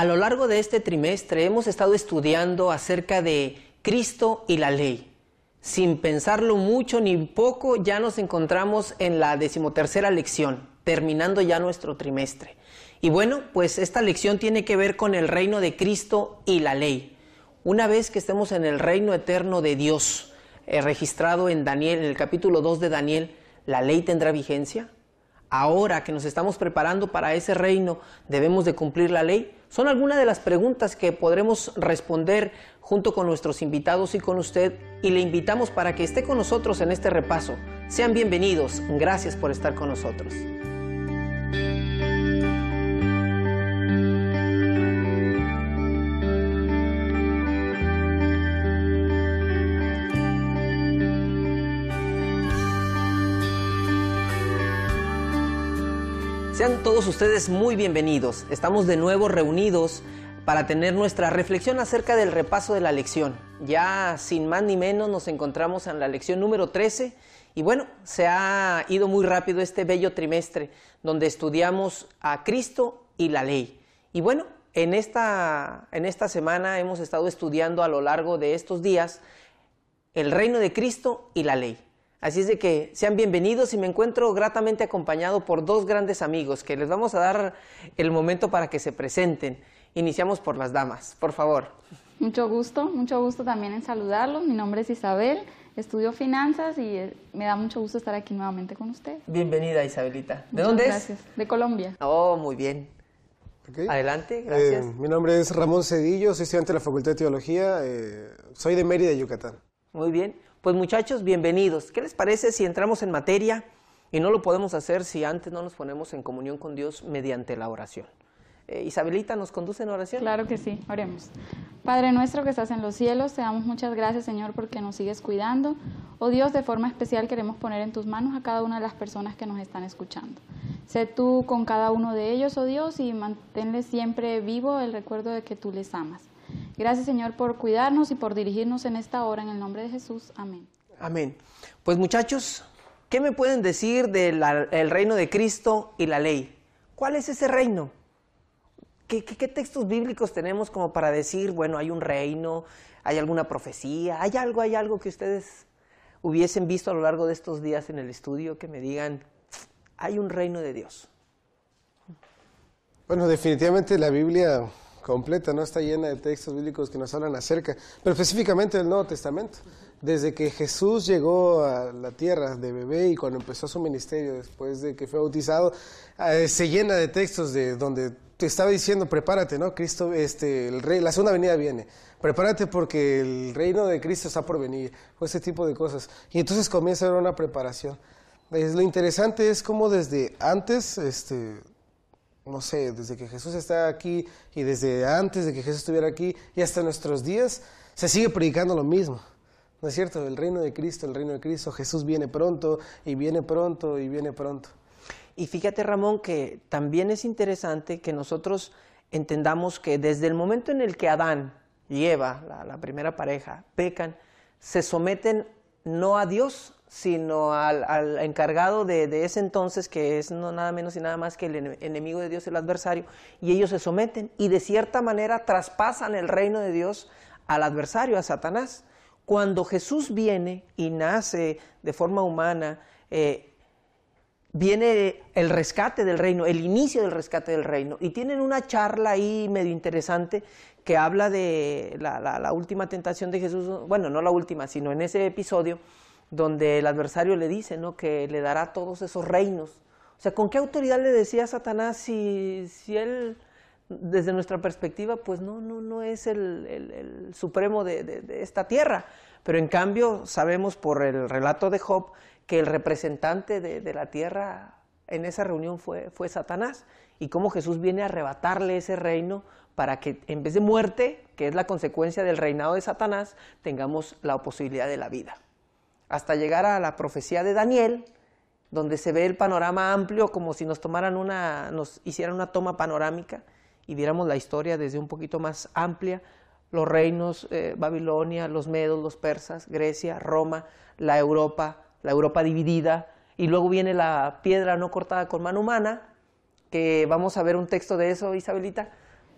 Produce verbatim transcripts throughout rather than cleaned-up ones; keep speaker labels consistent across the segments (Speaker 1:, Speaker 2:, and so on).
Speaker 1: A lo largo de este trimestre hemos estado estudiando acerca de Cristo y la ley. Sin pensarlo mucho ni poco, ya nos encontramos en la decimotercera lección, terminando ya nuestro trimestre. Y bueno, pues esta lección tiene que ver con el reino de Cristo y la ley. Una vez que estemos en el reino eterno de Dios, eh, registrado en Daniel, en el capítulo dos de Daniel, ¿la ley tendrá vigencia? Ahora que nos estamos preparando para ese reino, ¿debemos de cumplir la ley? Son algunas de las preguntas que podremos responder junto con nuestros invitados y con usted, y le invitamos para que esté con nosotros en este repaso. Sean bienvenidos, gracias por estar con nosotros. Sean todos ustedes muy bienvenidos. Estamos de nuevo reunidos para tener nuestra reflexión acerca del repaso de la lección. Ya sin más ni menos nos encontramos en la lección número trece y bueno, se ha ido muy rápido este bello trimestre donde estudiamos a Cristo y la ley. Y bueno, en esta, en esta semana hemos estado estudiando a lo largo de estos días el reino de Cristo y la ley. Así es de que sean bienvenidos y me encuentro gratamente acompañado por dos grandes amigos que les vamos a dar el momento para que se presenten. Iniciamos por las damas, por favor.
Speaker 2: Mucho gusto, mucho gusto también en saludarlos. Mi nombre es Isabel, estudio finanzas y me da mucho gusto estar aquí nuevamente con usted.
Speaker 1: Bienvenida, Isabelita. ¿De
Speaker 2: Muchas
Speaker 1: dónde
Speaker 2: gracias.
Speaker 1: es?
Speaker 2: De Colombia.
Speaker 1: Oh, muy bien.
Speaker 3: Okay.
Speaker 1: Adelante, gracias.
Speaker 3: Eh, mi nombre es Ramón Cedillo, soy estudiante de la Facultad de Teología, eh, soy de Mérida, Yucatán.
Speaker 1: Muy bien. Pues muchachos, bienvenidos. ¿Qué les parece si entramos en materia? Y no lo podemos hacer si antes no nos ponemos en comunión con Dios mediante la oración. Eh, Isabelita, ¿nos conduce en oración?
Speaker 2: Claro que sí, oremos. Padre nuestro que estás en los cielos, te damos muchas gracias, Señor, porque nos sigues cuidando. Oh Dios, de forma especial queremos poner en tus manos a cada una de las personas que nos están escuchando. Sé tú con cada uno de ellos, oh Dios, y manténles siempre vivo el recuerdo de que tú les amas. Gracias, Señor, por cuidarnos y por dirigirnos en esta hora, en el nombre de Jesús. Amén.
Speaker 1: Amén. Pues muchachos, ¿qué me pueden decir del reino de Cristo y la ley? ¿Cuál es ese reino? ¿Qué, qué, ¿Qué textos bíblicos tenemos como para decir, bueno, hay un reino, hay alguna profecía, hay algo, hay algo que ustedes hubiesen visto a lo largo de estos días en el estudio que me digan, hay un reino de Dios?
Speaker 3: Bueno, definitivamente la Biblia completa, ¿no? Está llena de textos bíblicos que nos hablan acerca, pero específicamente del Nuevo Testamento. Desde que Jesús llegó a la tierra de bebé y cuando empezó su ministerio, después de que fue bautizado, eh, se llena de textos de donde te estaba diciendo, prepárate, ¿no? Cristo, este, el rey, la segunda venida viene. Prepárate porque el reino de Cristo está por venir, o ese tipo de cosas. Y entonces comienza a haber una preparación. Es, lo interesante es cómo desde antes, este... no sé, desde que Jesús está aquí y desde antes de que Jesús estuviera aquí y hasta nuestros días, se sigue predicando lo mismo. ¿No es cierto? El reino de Cristo, el reino de Cristo, Jesús viene pronto y viene pronto y viene pronto.
Speaker 1: Y fíjate, Ramón, que también es interesante que nosotros entendamos que desde el momento en el que Adán y Eva, la, la primera pareja, pecan, se someten no a Dios, sino al, al encargado de, de ese entonces, que es no nada menos y nada más que el enemigo de Dios, el adversario, y ellos se someten y de cierta manera traspasan el reino de Dios al adversario, a Satanás. Cuando Jesús viene y nace de forma humana, eh, viene el rescate del reino, el inicio del rescate del reino, y tienen una charla ahí medio interesante que habla de la, la, la última tentación de Jesús, bueno, no la última, sino en ese episodio, donde el adversario le dice, ¿no?, que le dará todos esos reinos. O sea, ¿con qué autoridad le decía a Satanás si, si él, desde nuestra perspectiva, pues no, no, no es el, el, el supremo de, de, de esta tierra? Pero en cambio sabemos por el relato de Job que el representante de, de la tierra en esa reunión fue, fue Satanás, y cómo Jesús viene a arrebatarle ese reino para que en vez de muerte, que es la consecuencia del reinado de Satanás, tengamos la posibilidad de la vida. Hasta llegar a la profecía de Daniel, donde se ve el panorama amplio, como si nos tomaran una, nos hicieran una toma panorámica y viéramos la historia desde un poquito más amplia, los reinos, eh, Babilonia, los medos, los persas, Grecia, Roma, la Europa, la Europa dividida, y luego viene la piedra no cortada con mano humana, que vamos a ver un texto de eso, Isabelita.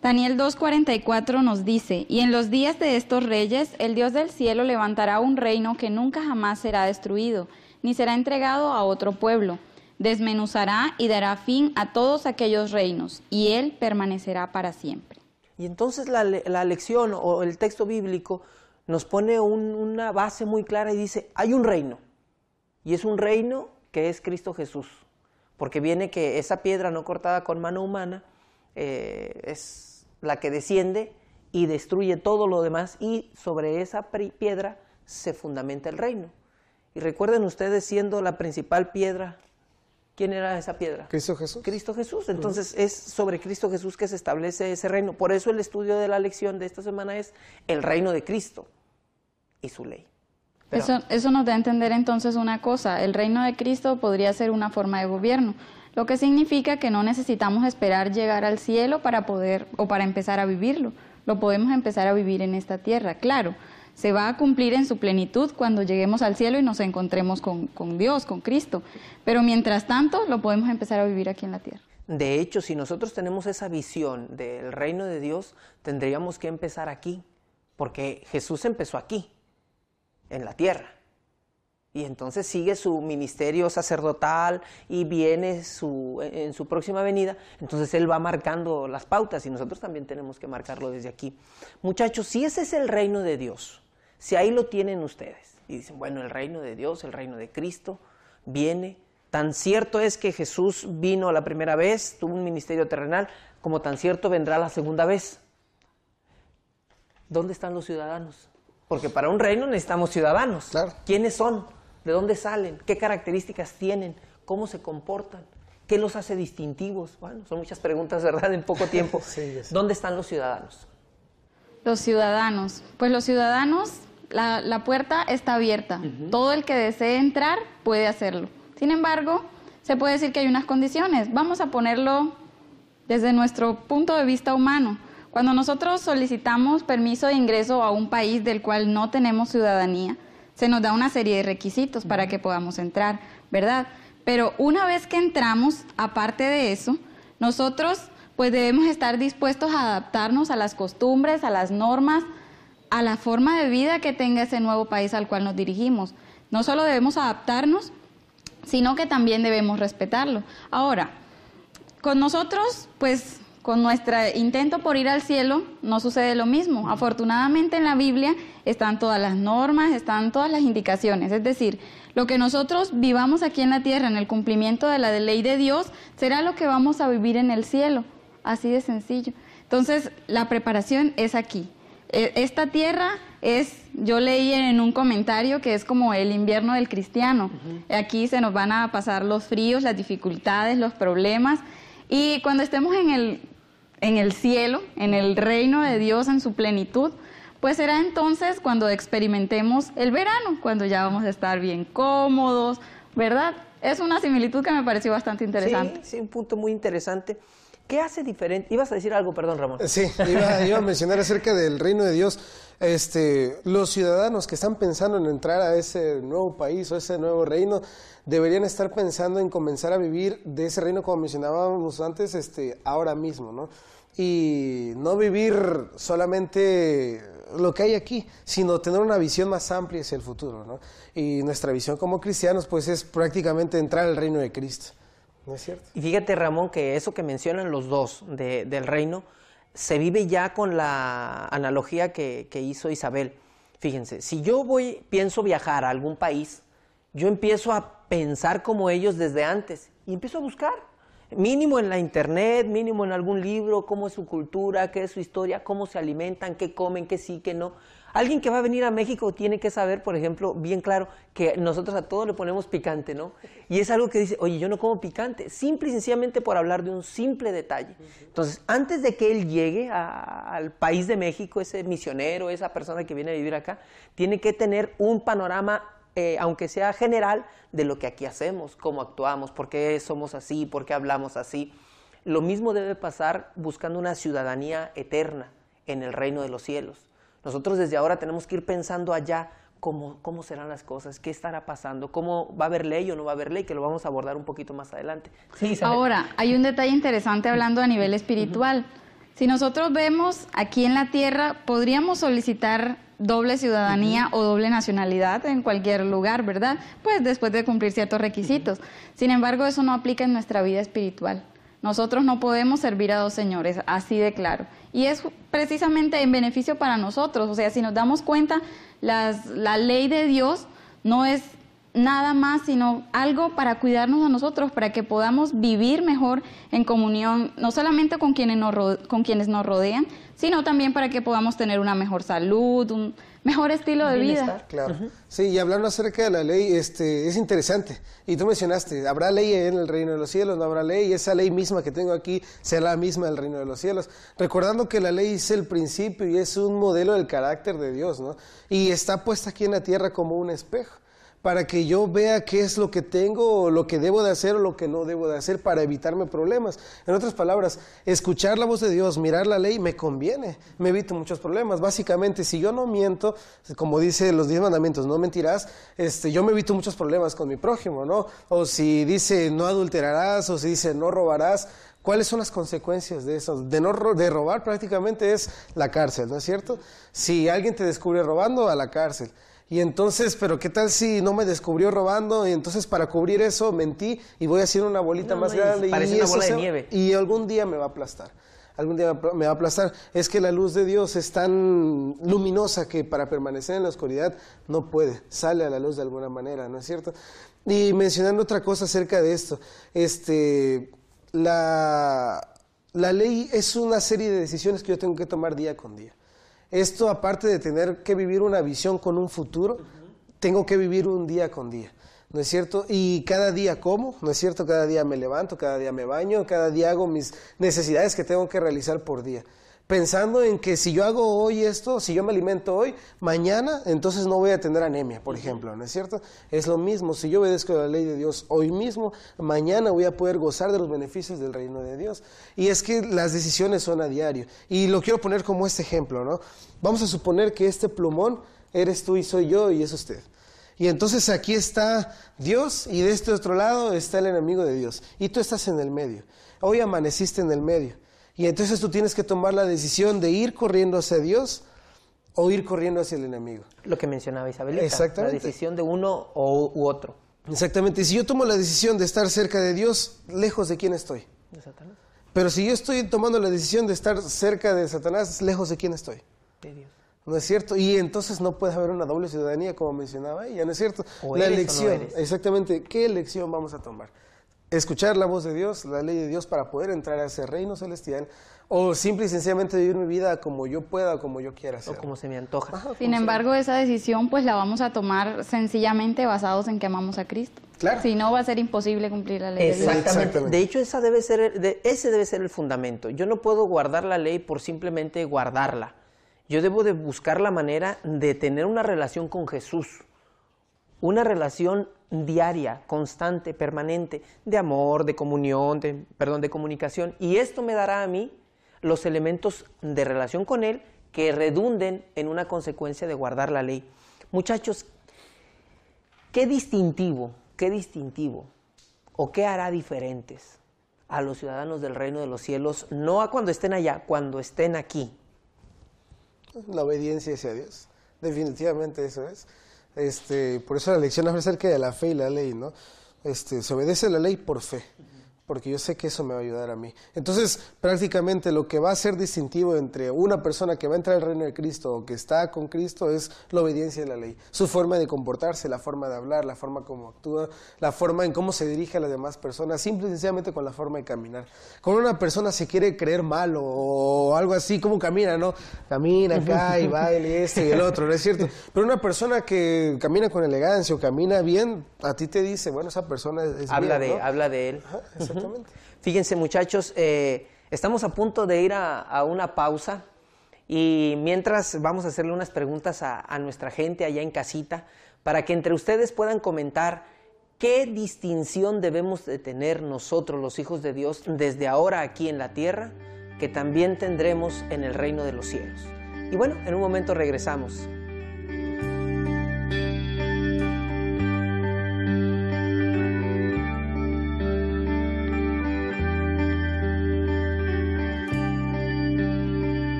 Speaker 2: Daniel dos cuarenta y cuatro nos dice, y en los días de estos reyes, el Dios del cielo levantará un reino que nunca jamás será destruido, ni será entregado a otro pueblo. Desmenuzará y dará fin a todos aquellos reinos, y él permanecerá para siempre.
Speaker 1: Y entonces la, la lección o el texto bíblico nos pone un, una base muy clara y dice, hay un reino, y es un reino que es Cristo Jesús, porque viene que esa piedra no cortada con mano humana eh, es la que desciende y destruye todo lo demás, y sobre esa piedra se fundamenta el reino. Y recuerden ustedes, siendo la principal piedra, ¿quién era esa piedra?
Speaker 3: Cristo Jesús.
Speaker 1: Cristo Jesús. Entonces es sobre Cristo Jesús que se establece ese reino. Por eso el estudio de la lección de esta semana es el reino de Cristo y su ley. Pero,
Speaker 2: eso, eso nos da a entender entonces una cosa, el reino de Cristo podría ser una forma de gobierno, lo que significa que no necesitamos esperar llegar al cielo para poder o para empezar a vivirlo, lo podemos empezar a vivir en esta tierra, claro. Se va a cumplir en su plenitud cuando lleguemos al cielo y nos encontremos con, con Dios, con Cristo. Pero mientras tanto, lo podemos empezar a vivir aquí en la tierra.
Speaker 1: De hecho, si nosotros tenemos esa visión del reino de Dios, tendríamos que empezar aquí, porque Jesús empezó aquí, en la tierra. Y entonces sigue su ministerio sacerdotal y viene su, en su próxima venida, entonces Él va marcando las pautas y nosotros también tenemos que marcarlo desde aquí. Muchachos, si ese es el reino de Dios, si ahí lo tienen ustedes, y dicen, bueno, el reino de Dios, el reino de Cristo, viene, tan cierto es que Jesús vino la primera vez, tuvo un ministerio terrenal, como tan cierto vendrá la segunda vez. ¿Dónde están los ciudadanos? Porque para un reino necesitamos ciudadanos.
Speaker 3: Claro.
Speaker 1: ¿Quiénes son? ¿De dónde salen? ¿Qué características tienen? ¿Cómo se comportan? ¿Qué los hace distintivos? Bueno, son muchas preguntas, ¿verdad? En poco tiempo.
Speaker 3: Sí, sí.
Speaker 1: ¿Dónde están los ciudadanos?
Speaker 2: Los ciudadanos. Pues los ciudadanos, la, la puerta está abierta. Uh-huh. Todo el que desee entrar puede hacerlo. Sin embargo, se puede decir que hay unas condiciones. Vamos a ponerlo desde nuestro punto de vista humano. Cuando nosotros solicitamos permiso de ingreso a un país del cual no tenemos ciudadanía, se nos da una serie de requisitos para que podamos entrar, ¿verdad? Pero una vez que entramos, aparte de eso, nosotros pues debemos estar dispuestos a adaptarnos a las costumbres, a las normas, a la forma de vida que tenga ese nuevo país al cual nos dirigimos. No solo debemos adaptarnos, sino que también debemos respetarlo. Ahora, con nosotros, pues con nuestro intento por ir al cielo no sucede lo mismo. Afortunadamente en la Biblia están todas las normas, están todas las indicaciones. Es decir, lo que nosotros vivamos aquí en la tierra, en el cumplimiento de la ley de Dios, será lo que vamos a vivir en el cielo. Así de sencillo. Entonces, la preparación es aquí. Esta tierra es, yo leí en un comentario que es como el invierno del cristiano. Uh-huh. Aquí se nos van a pasar los fríos, las dificultades, los problemas. Y cuando estemos en el, en el cielo, en el reino de Dios en su plenitud, pues será entonces cuando experimentemos el verano, cuando ya vamos a estar bien cómodos, ¿verdad? Es una similitud que me pareció bastante interesante.
Speaker 1: Sí, sí, un punto muy interesante. ¿Qué hace diferente? Ibas a decir algo, perdón, Ramón.
Speaker 3: Sí, iba, iba a mencionar acerca del reino de Dios. Este, los ciudadanos que están pensando en entrar a ese nuevo país o ese nuevo reino deberían estar pensando en comenzar a vivir de ese reino, como mencionábamos antes, este, ahora mismo, ¿no? Y no vivir solamente lo que hay aquí, sino tener una visión más amplia hacia el futuro, ¿no? Y nuestra visión como cristianos, pues, es prácticamente entrar al reino de Cristo. ¿No es cierto?
Speaker 1: Y fíjate, Ramón, que eso que mencionan los dos de, del reino se vive ya con la analogía que, que hizo Isabel. Fíjense, si yo voy, pienso viajar a algún país, yo empiezo a pensar como ellos desde antes y empiezo a buscar, mínimo en la internet, mínimo en algún libro, cómo es su cultura, qué es su historia, cómo se alimentan, qué comen, qué sí, qué no. Alguien que va a venir a México tiene que saber, por ejemplo, bien claro, que nosotros a todo le ponemos picante, ¿no? Y es algo que dice, oye, yo no como picante, simple y sencillamente por hablar de un simple detalle. Entonces, antes de que él llegue a, al país de México, ese misionero, esa persona que viene a vivir acá, tiene que tener un panorama, eh, aunque sea general, de lo que aquí hacemos, cómo actuamos, por qué somos así, por qué hablamos así. Lo mismo debe pasar buscando una ciudadanía eterna en el reino de los cielos. Nosotros desde ahora tenemos que ir pensando allá cómo, cómo serán las cosas, qué estará pasando, cómo va a haber ley o no va a haber ley, que lo vamos a abordar un poquito más adelante. Sí,
Speaker 2: ahora, hay un detalle interesante hablando a nivel espiritual. Si nosotros vemos aquí en la tierra, podríamos solicitar doble ciudadanía uh-huh. o doble nacionalidad en cualquier lugar, ¿verdad? Pues después de cumplir ciertos requisitos. Uh-huh. Sin embargo, eso no aplica en nuestra vida espiritual. Nosotros no podemos servir a dos señores, así de claro. Y es precisamente en beneficio para nosotros. O sea, si nos damos cuenta, las, la ley de Dios no es nada más, sino algo para cuidarnos a nosotros, para que podamos vivir mejor en comunión, no solamente con quienes nos, rode- con quienes nos rodean, sino también para que podamos tener una mejor salud, un mejor estilo de vida.
Speaker 3: Claro. Uh-huh. Sí, y hablando acerca de la ley, este, es interesante. Y tú mencionaste, ¿habrá ley en el reino de los cielos? ¿No habrá ley? Y esa ley misma que tengo aquí será la misma del reino de los cielos. Recordando que la ley es el principio y es un modelo del carácter de Dios, ¿no? Y está puesta aquí en la tierra como un espejo, para que yo vea qué es lo que tengo, o lo que debo de hacer o lo que no debo de hacer para evitarme problemas. En otras palabras, escuchar la voz de Dios, mirar la ley, me conviene, me evito muchos problemas. Básicamente, si yo no miento, como dice los diez mandamientos, no mentirás, este, yo me evito muchos problemas con mi prójimo, ¿no? O si dice no adulterarás, o si dice no robarás, ¿cuáles son las consecuencias de eso? De, no, de robar prácticamente es la cárcel, ¿no es cierto? Si alguien te descubre robando, a la cárcel. Y entonces, pero ¿qué tal si no me descubrió robando? Y entonces para cubrir eso mentí y voy haciendo una bolita no, más no, grande.
Speaker 1: Parece
Speaker 3: y
Speaker 1: una
Speaker 3: eso
Speaker 1: bola
Speaker 3: se,
Speaker 1: de nieve.
Speaker 3: Y algún día me va a aplastar. Algún día me va a aplastar. Es que la luz de Dios es tan luminosa que para permanecer en la oscuridad no puede. Sale a la luz de alguna manera, ¿no es cierto? Y mencionando otra cosa acerca de esto, este, la, la ley es una serie de decisiones que yo tengo que tomar día con día. Esto, aparte de tener que vivir una visión con un futuro, uh-huh. tengo que vivir un día con día, ¿no es cierto? Y cada día como, ¿no es cierto? Cada día me levanto, cada día me baño, cada día hago mis necesidades que tengo que realizar por día. Pensando en que si yo hago hoy esto, si yo me alimento hoy, mañana, entonces no voy a tener anemia, por ejemplo, ¿no es cierto? Es lo mismo, si yo obedezco la ley de Dios hoy mismo, mañana voy a poder gozar de los beneficios del reino de Dios. Y es que las decisiones son a diario. Y lo quiero poner como este ejemplo, ¿no? Vamos a suponer que este plumón eres tú y soy yo y es usted. Y entonces aquí está Dios y de este otro lado está el enemigo de Dios. Y tú estás en el medio. Hoy amaneciste en el medio. Y entonces tú tienes que tomar la decisión de ir corriendo hacia Dios o ir corriendo hacia el enemigo.
Speaker 1: Lo que mencionaba Isabelita.
Speaker 3: Exactamente.
Speaker 1: La decisión de uno o, u otro.
Speaker 3: Exactamente. Y si yo tomo la decisión de estar cerca de Dios, ¿lejos de quién estoy?
Speaker 1: De Satanás.
Speaker 3: Pero si yo estoy tomando la decisión de estar cerca de Satanás, ¿lejos de quién estoy?
Speaker 1: De Dios.
Speaker 3: ¿No es cierto? Y entonces no puede haber una doble ciudadanía, como mencionaba ella, ¿no es cierto?
Speaker 1: O
Speaker 3: la
Speaker 1: eres
Speaker 3: elección,
Speaker 1: o no eres.
Speaker 3: Exactamente. ¿Qué elección vamos a tomar? Escuchar la voz de Dios, la ley de Dios para poder entrar a ese reino celestial, o simple y sencillamente vivir mi vida como yo pueda, como yo quiera hacer.
Speaker 1: O como se me antoja.
Speaker 3: Ajá,
Speaker 2: Sin embargo, esa decisión pues la vamos a tomar sencillamente basados en que amamos a Cristo.
Speaker 3: Claro.
Speaker 2: Si no, va a ser imposible cumplir la ley de Dios.
Speaker 1: Exactamente.
Speaker 3: Exactamente.
Speaker 1: De hecho, esa debe ser el, de, ese debe ser el fundamento. Yo no puedo guardar la ley por simplemente guardarla. Yo debo de buscar la manera de tener una relación con Jesús. Una relación diaria, constante, permanente, de amor, de comunión, de, perdón, de comunicación. Y esto me dará a mí los elementos de relación con Él que redunden en una consecuencia de guardar la ley. Muchachos, ¿qué distintivo, qué distintivo o qué hará diferentes a los ciudadanos del reino de los cielos, no a cuando estén allá, cuando estén aquí?
Speaker 3: La obediencia hacia Dios. Definitivamente eso es. Este, por eso la lección es acerca de la fe y la ley, ¿no? Este, se obedece a la ley por fe, porque yo sé que eso me va a ayudar a mí. Entonces, prácticamente lo que va a ser distintivo entre una persona que va a entrar al reino de Cristo o que está con Cristo es la obediencia a la ley. Su forma de comportarse, la forma de hablar, la forma como actúa, la forma en cómo se dirige a las demás personas, simple y sencillamente con la forma de caminar. Cuando una persona se quiere creer malo o algo así, ¿cómo camina, no? Camina acá y baila y este y el otro, ¿no es cierto? Pero una persona que camina con elegancia o camina bien, a ti te dice, bueno, esa persona es
Speaker 1: habla
Speaker 3: bien,
Speaker 1: de,
Speaker 3: ¿no?
Speaker 1: habla de él.
Speaker 3: Ajá, exactamente.
Speaker 1: Fíjense, muchachos, eh, estamos a punto de ir a, a una pausa y mientras vamos a hacerle unas preguntas a, a nuestra gente allá en casita para que entre ustedes puedan comentar qué distinción debemos de tener nosotros, los hijos de Dios, desde ahora aquí en la tierra, que también tendremos en el reino de los cielos. Y bueno, en un momento regresamos.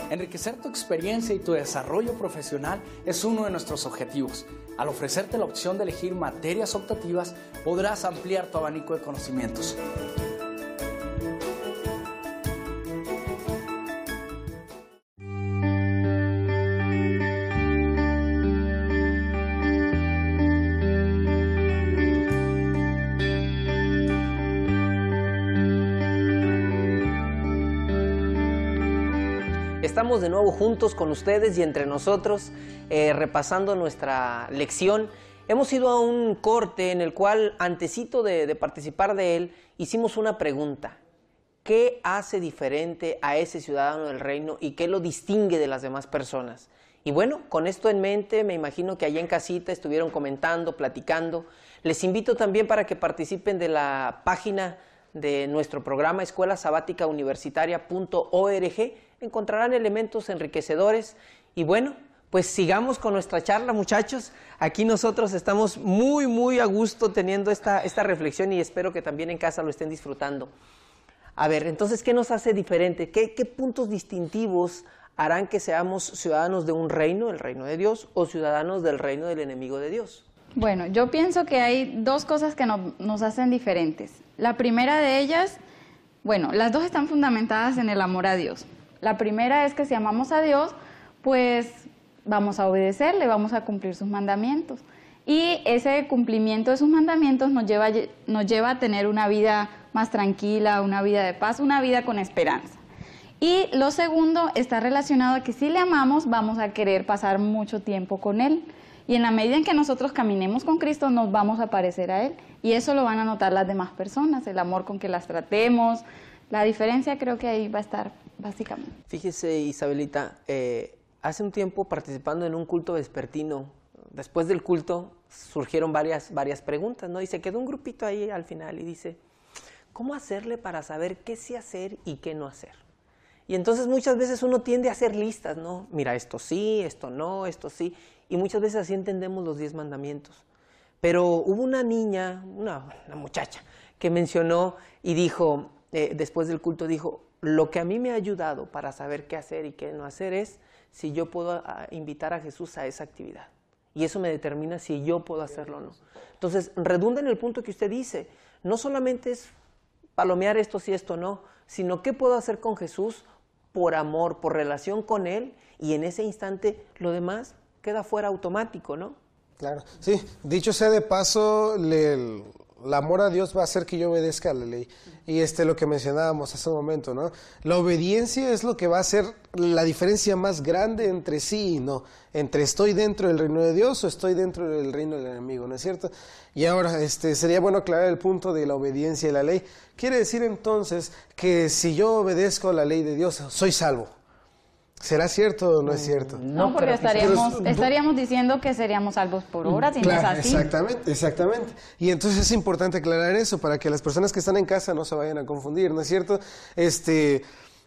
Speaker 4: Enriquecer tu experiencia y tu desarrollo profesional es uno de nuestros objetivos. Al ofrecerte la opción de elegir materias optativas, podrás ampliar tu abanico de conocimientos.
Speaker 1: Estamos de nuevo juntos con ustedes y entre nosotros, eh, repasando nuestra lección. Hemos ido a un corte en el cual, antesito de, de participar de él, hicimos una pregunta. ¿Qué hace diferente a ese ciudadano del reino y qué lo distingue de las demás personas? Y bueno, con esto en mente, me imagino que allá en casita estuvieron comentando, platicando. Les invito también para que participen de la página de nuestro programa escuela sabática universitaria punto org. Encontrarán elementos enriquecedores y bueno, pues sigamos con nuestra charla, muchachos. Aquí nosotros estamos muy, muy a gusto teniendo esta, esta reflexión y espero que también en casa lo estén disfrutando. A ver, entonces, ¿qué nos hace diferente? ¿Qué, qué puntos distintivos harán que seamos ciudadanos de un reino, el reino de Dios, o ciudadanos del reino del enemigo de Dios?
Speaker 2: Bueno, yo pienso que hay dos cosas que no, nos hacen diferentes. La primera de ellas, bueno, las dos están fundamentadas en el amor a Dios. La primera es que si amamos a Dios, pues vamos a obedecerle, vamos a cumplir sus mandamientos. Y ese cumplimiento de sus mandamientos nos lleva, nos lleva a tener una vida más tranquila, una vida de paz, una vida con esperanza. Y lo segundo está relacionado a que si le amamos, vamos a querer pasar mucho tiempo con Él. Y en la medida en que nosotros caminemos con Cristo, nos vamos a parecer a Él. Y eso lo van a notar las demás personas, el amor con que las tratemos. La diferencia creo que ahí va a estar básicamente.
Speaker 1: Fíjese, Isabelita, eh, hace un tiempo participando en un culto vespertino, después del culto surgieron varias, varias preguntas, ¿no? Y se quedó un grupito ahí al final y dice, ¿cómo hacerle para saber qué sí hacer y qué no hacer? Y entonces muchas veces uno tiende a hacer listas, ¿no? Mira, esto sí, esto no, esto sí. Y muchas veces así entendemos los diez mandamientos. Pero hubo una niña, una, una muchacha, que mencionó y dijo, eh, después del culto dijo, lo que a mí me ha ayudado para saber qué hacer y qué no hacer es si yo puedo a, invitar a Jesús a esa actividad. Y eso me determina si yo puedo hacerlo o no. Entonces, redunda en el punto que usted dice. No solamente es palomear esto sí, esto no, sino qué puedo hacer con Jesús por amor, por relación con Él, y en ese instante lo demás queda fuera automático, ¿no?
Speaker 3: Claro, sí. Dicho sea de paso, le, el, el amor a Dios va a hacer que yo obedezca a la ley. Y este lo que mencionábamos hace un momento, ¿no? La obediencia es lo que va a hacer la diferencia más grande entre sí y no. Entre estoy dentro del reino de Dios o estoy dentro del reino del enemigo, ¿no es cierto? Y ahora este, sería bueno aclarar el punto de la obediencia y la ley. Quiere decir entonces que si yo obedezco a la ley de Dios, soy salvo. ¿Será cierto o no es cierto?
Speaker 2: No, porque estaríamos, estaríamos diciendo que seríamos salvos por obras y
Speaker 3: claro,
Speaker 2: no es así.
Speaker 3: Exactamente, exactamente. Y entonces es importante aclarar eso para que las personas que están en casa no se vayan a confundir, ¿no es cierto? Este,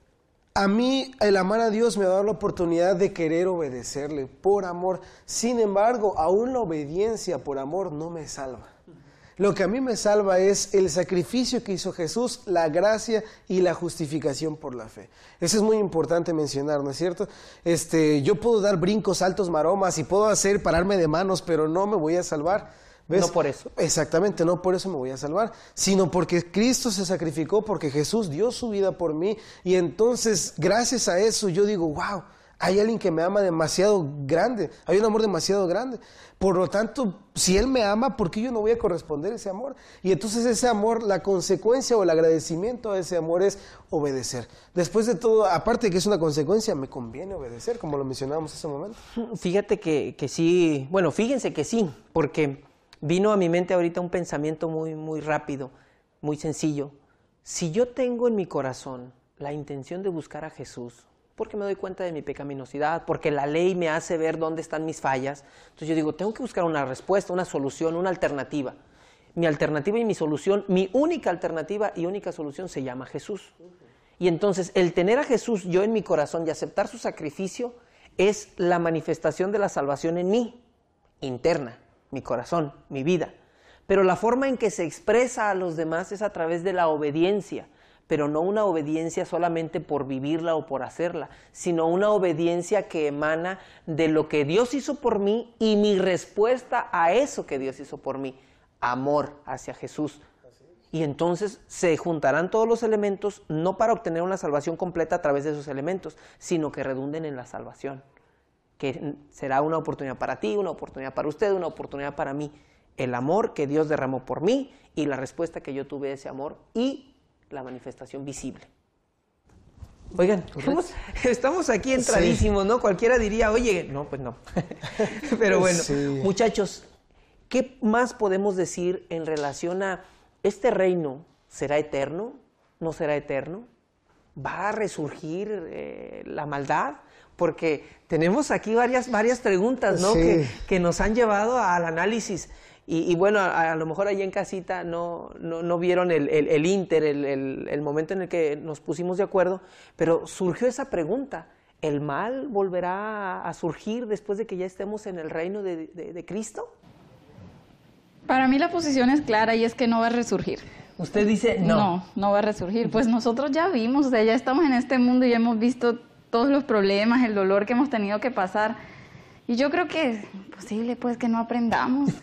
Speaker 3: a mí el amar a Dios me ha dado la oportunidad de querer obedecerle por amor. Sin embargo, aún la obediencia por amor no me salva. Lo que a mí me salva es el sacrificio que hizo Jesús, la gracia y la justificación por la fe. Eso es muy importante mencionar, ¿no es cierto? Este, yo puedo dar brincos, saltos, maromas y puedo hacer pararme de manos, pero no me voy a salvar. ¿Ves?
Speaker 1: No por eso.
Speaker 3: Exactamente, no por eso me voy a salvar, sino porque Cristo se sacrificó, porque Jesús dio su vida por mí. Y entonces, gracias a eso, yo digo, wow, hay alguien que me ama demasiado grande, hay un amor demasiado grande. Por lo tanto, si Él me ama, ¿por qué yo no voy a corresponder a ese amor? Y entonces ese amor, la consecuencia o el agradecimiento a ese amor es obedecer. Después de todo, aparte de que es una consecuencia, me conviene obedecer, como lo mencionábamos hace un momento.
Speaker 1: Fíjate que, que sí, bueno, fíjense que sí, porque vino a mi mente ahorita un pensamiento muy, muy rápido, muy sencillo. Si yo tengo en mi corazón la intención de buscar a Jesús, porque me doy cuenta de mi pecaminosidad, porque la ley me hace ver dónde están mis fallas. Entonces yo digo, tengo que buscar una respuesta, una solución, una alternativa. Mi alternativa y mi solución, mi única alternativa y única solución se llama Jesús. Y entonces el tener a Jesús yo en mi corazón y aceptar su sacrificio es la manifestación de la salvación en mí, interna, mi corazón, mi vida. Pero la forma en que se expresa a los demás es a través de la obediencia. pero no una obediencia solamente por vivirla o por hacerla, sino una obediencia que emana de lo que Dios hizo por mí y mi respuesta a eso que Dios hizo por mí, amor hacia Jesús. Y entonces se juntarán todos los elementos, no para obtener una salvación completa a través de esos elementos, sino que redunden en la salvación, que será una oportunidad para ti, una oportunidad para usted, una oportunidad para mí. El amor que Dios derramó por mí y la respuesta que yo tuve a ese amor y la manifestación visible. Oigan, estamos, estamos aquí entradísimos, sí. ¿no? Cualquiera diría, oye, no, pues no. Pero bueno, sí. Muchachos, ¿qué más podemos decir en relación a este reino? ¿Será eterno? ¿No será eterno? ¿Va a resurgir eh, la maldad? Porque tenemos aquí varias, varias preguntas, ¿no? Sí. Que, que nos han llevado al análisis. Y, y bueno, a, a lo mejor allá en casita no, no, no vieron el, el, el inter, el, el, el momento en el que nos pusimos de acuerdo, pero surgió esa pregunta. ¿El mal volverá a surgir después de que ya estemos en el reino de, de, de Cristo?
Speaker 2: Para mí la posición es clara y es que no va a resurgir.
Speaker 1: Usted dice no.
Speaker 2: No, no va a resurgir. Pues nosotros ya vimos, o sea, ya estamos en este mundo y ya hemos visto todos los problemas, el dolor que hemos tenido que pasar. Y yo creo que es imposible, pues, que no aprendamos.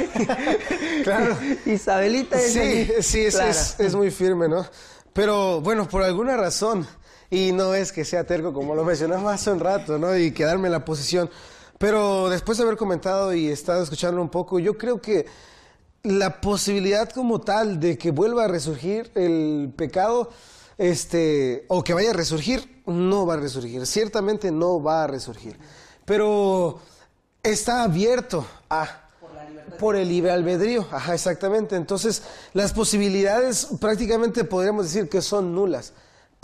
Speaker 3: Claro.
Speaker 1: Isabelita es...
Speaker 3: Sí, sí, es, es, es muy firme, ¿no? Pero, bueno, por alguna razón, y no es que sea terco, como lo mencionamos hace un rato, ¿no? Y quedarme en la posición. Pero después de haber comentado y estado escuchando un poco, yo creo que la posibilidad como tal de que vuelva a resurgir el pecado, este, o que vaya a resurgir, no va a resurgir. Ciertamente no va a resurgir. Pero está abierto a, por, por el libre albedrío. Ajá, exactamente. Entonces, las posibilidades prácticamente podríamos decir que son nulas,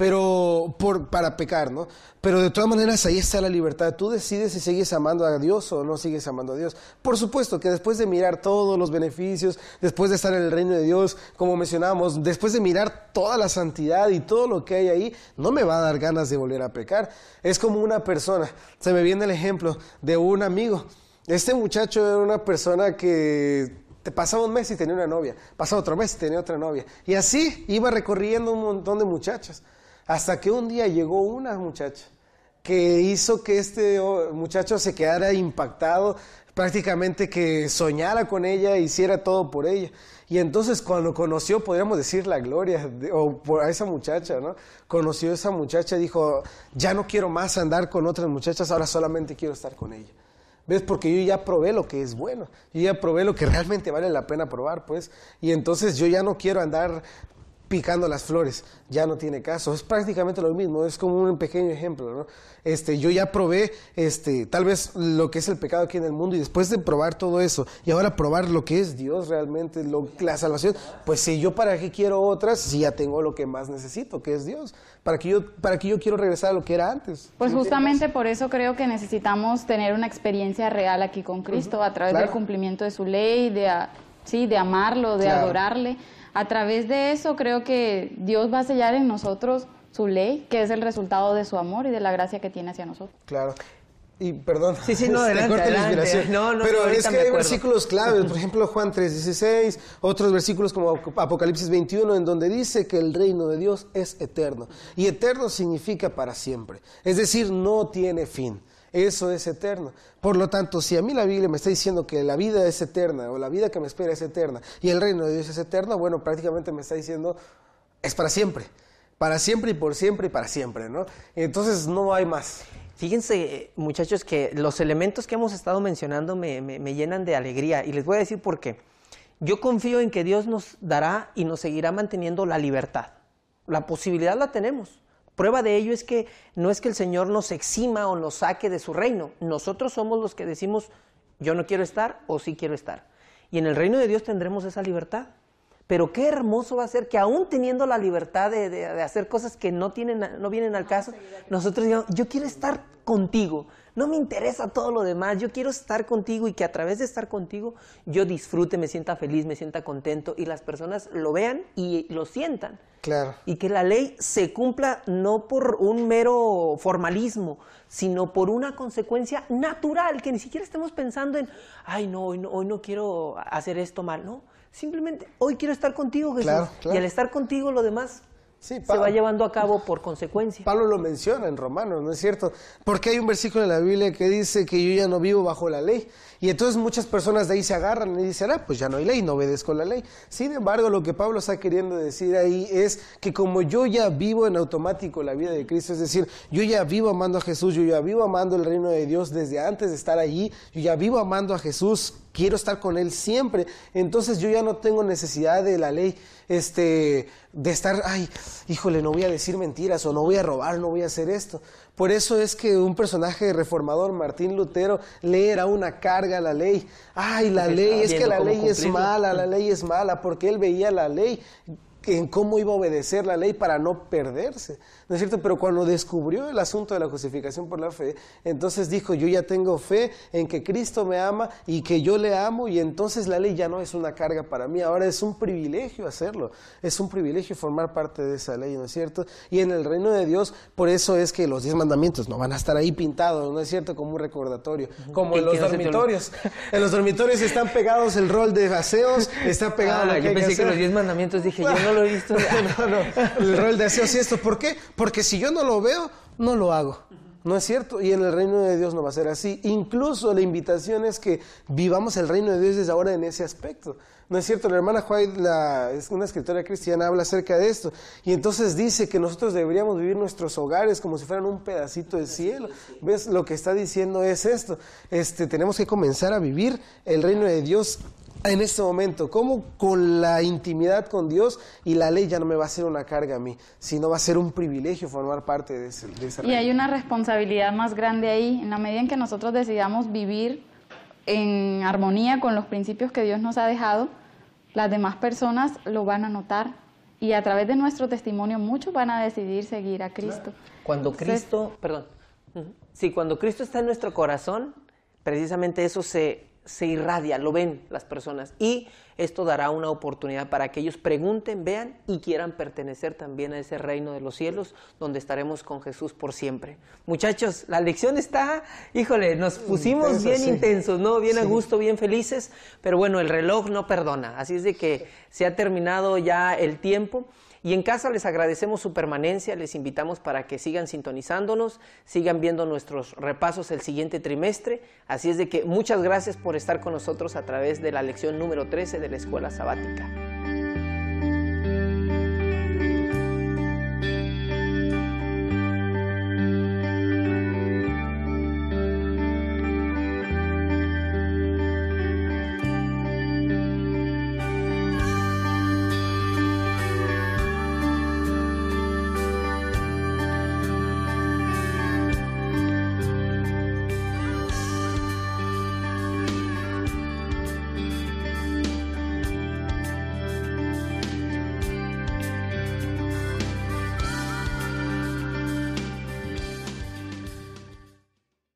Speaker 3: pero por, para pecar, ¿no? Pero de todas maneras ahí está la libertad. Tú decides si sigues amando a Dios o no sigues amando a Dios. Por supuesto que después de mirar todos los beneficios, después de estar en el reino de Dios, como mencionábamos, después de mirar toda la santidad y todo lo que hay ahí, no me va a dar ganas de volver a pecar. Es como una persona, se me viene el ejemplo de un amigo. Este muchacho era una persona que... pasaba un mes y tenía una novia, pasaba otro mes y tenía otra novia. Y así iba recorriendo un montón de muchachas. Hasta que un día llegó una muchacha que hizo que este muchacho se quedara impactado, prácticamente que soñara con ella, hiciera todo por ella. Y entonces cuando conoció, podríamos decir la gloria, de, o por a esa muchacha, ¿no? Conoció a esa muchacha y dijo, ya no quiero más andar con otras muchachas, ahora solamente quiero estar con ella. ¿Ves? Porque yo ya probé lo que es bueno, yo ya probé lo que realmente vale la pena probar, pues. Y entonces yo ya no quiero andar picando las flores, ya no tiene caso. Es prácticamente lo mismo, es como un pequeño ejemplo, ¿no? Este, yo ya probé, este, tal vez lo que es el pecado aquí en el mundo, y después de probar todo eso, y ahora probar lo que es Dios realmente, lo, la salvación, pues si yo para qué quiero otras, si ya tengo lo que más necesito, que es Dios, para que yo, para que yo quiero regresar a lo que era antes.
Speaker 2: Pues justamente por eso creo que necesitamos tener una experiencia real aquí con Cristo, uh-huh. a través claro. del cumplimiento de su ley, de, a, sí, de amarlo, de claro. adorarle. A través de eso creo que Dios va a sellar en nosotros su ley, que es el resultado de su amor y de la gracia que tiene hacia nosotros.
Speaker 3: Claro. Y perdón,
Speaker 1: sí, sí, no, adelante,
Speaker 3: corta la inspiración.
Speaker 1: No, no,
Speaker 3: pero
Speaker 1: no,
Speaker 3: es que hay versículos claves, por ejemplo Juan tres dieciséis, otros versículos como Apocalipsis veintiuno, en donde dice que el reino de Dios es eterno. Y eterno significa para siempre, es decir, no tiene fin. Eso es eterno. Por lo tanto, si a mí la Biblia me está diciendo que la vida es eterna, o la vida que me espera es eterna, y el reino de Dios es eterno, bueno, prácticamente me está diciendo, es para siempre. Para siempre y por siempre y para siempre, ¿no? Entonces no hay más.
Speaker 1: Fíjense, muchachos, que los elementos que hemos estado mencionando me, me, me llenan de alegría, y les voy a decir por qué. Yo confío en que Dios nos dará y nos seguirá manteniendo la libertad. La posibilidad la tenemos. Prueba de ello es que no es que el Señor nos exima o nos saque de su reino. Nosotros somos los que decimos, yo no quiero estar o sí quiero estar. Y en el reino de Dios tendremos esa libertad. Pero qué hermoso va a ser que aún teniendo la libertad de, de, de hacer cosas que no, tienen, no vienen al caso, nosotros digamos, yo quiero estar contigo. No me interesa todo lo demás, yo quiero estar contigo y que a través de estar contigo yo disfrute, me sienta feliz, me sienta contento y las personas lo vean y lo sientan.
Speaker 3: Claro.
Speaker 1: Y que la ley se cumpla no por un mero formalismo, sino por una consecuencia natural, que ni siquiera estemos pensando en, ay no, hoy no, hoy no quiero hacer esto mal, no. Simplemente, hoy quiero estar contigo, Jesús,
Speaker 3: claro, claro.
Speaker 1: y al estar contigo lo demás
Speaker 3: Sí,
Speaker 1: se va llevando a cabo por consecuencia.
Speaker 3: Pablo lo menciona en Romanos, ¿no es cierto? Porque hay un versículo en la Biblia que dice que yo ya no vivo bajo la ley. Y entonces muchas personas de ahí se agarran y dicen, ah, pues ya no hay ley, no obedezco la ley. Sin embargo, lo que Pablo está queriendo decir ahí es que como yo ya vivo en automático la vida de Cristo, es decir, yo ya vivo amando a Jesús, yo ya vivo amando el reino de Dios desde antes de estar allí, yo ya vivo amando a Jesús, quiero estar con Él siempre, entonces yo ya no tengo necesidad de la ley, este, de estar, ay, híjole, no voy a decir mentiras, o no voy a robar, no voy a hacer esto. Por eso es que un personaje reformador, Martín Lutero, le era una carga a la ley. Ay, la ley, es que la ley es mala, la ley es mala, porque él veía la ley en cómo iba a obedecer la ley para no perderse, ¿no es cierto? Pero cuando descubrió el asunto de la justificación por la fe, entonces dijo, yo ya tengo fe en que Cristo me ama y que yo le amo, y entonces la ley ya no es una carga para mí, ahora es un privilegio hacerlo, es un privilegio formar parte de esa ley, ¿no es cierto? Y en el reino de Dios, por eso es que los diez mandamientos no van a estar ahí pintados, ¿no es cierto? Como un recordatorio, como en los dormitorios. En los dormitorios están pegados el rol de aseos, está pegado
Speaker 1: ah,
Speaker 3: lo que
Speaker 1: yo
Speaker 3: hay
Speaker 1: pensé
Speaker 3: que,
Speaker 1: que los diez mandamientos, dije, yo no lo he visto.
Speaker 3: no, no, el rol de aseos y esto, ¿por qué? Porque si yo no lo veo, no lo hago. ¿No es cierto? Y en el reino de Dios no va a ser así. Incluso la invitación es que vivamos el reino de Dios desde ahora en ese aspecto. ¿No es cierto? La hermana White, la, es una escritora cristiana, habla acerca de esto. Y entonces dice que nosotros deberíamos vivir nuestros hogares como si fueran un pedacito de cielo. ¿Ves? Lo que está diciendo es esto. Este, tenemos que comenzar a vivir el reino de Dios en este momento, como con la intimidad con Dios, y la ley ya no me va a ser una carga a mí, sino va a ser un privilegio formar parte de ese, de esa
Speaker 2: Y hay una responsabilidad más grande ahí, en la medida en que nosotros decidamos vivir en armonía con los principios que Dios nos ha dejado, las demás personas lo van a notar, y a través de nuestro testimonio muchos van a decidir seguir a Cristo.
Speaker 1: Cuando Cristo, Entonces, perdón, sí, cuando Cristo está en nuestro corazón, precisamente eso se... se irradia, lo ven las personas, y esto dará una oportunidad para que ellos pregunten, vean y quieran pertenecer también a ese reino de los cielos donde estaremos con Jesús por siempre. Muchachos, la lección está, híjole, nos pusimos Intenso, bien sí. intensos, ¿no? Bien sí. a gusto, bien felices, pero bueno, el reloj no perdona, así es de que se ha terminado ya el tiempo. Y en casa les agradecemos su permanencia, les invitamos para que sigan sintonizándonos, sigan viendo nuestros repasos el siguiente trimestre, así es de que muchas gracias por estar con nosotros a través de la lección número trece de la Escuela Sabática.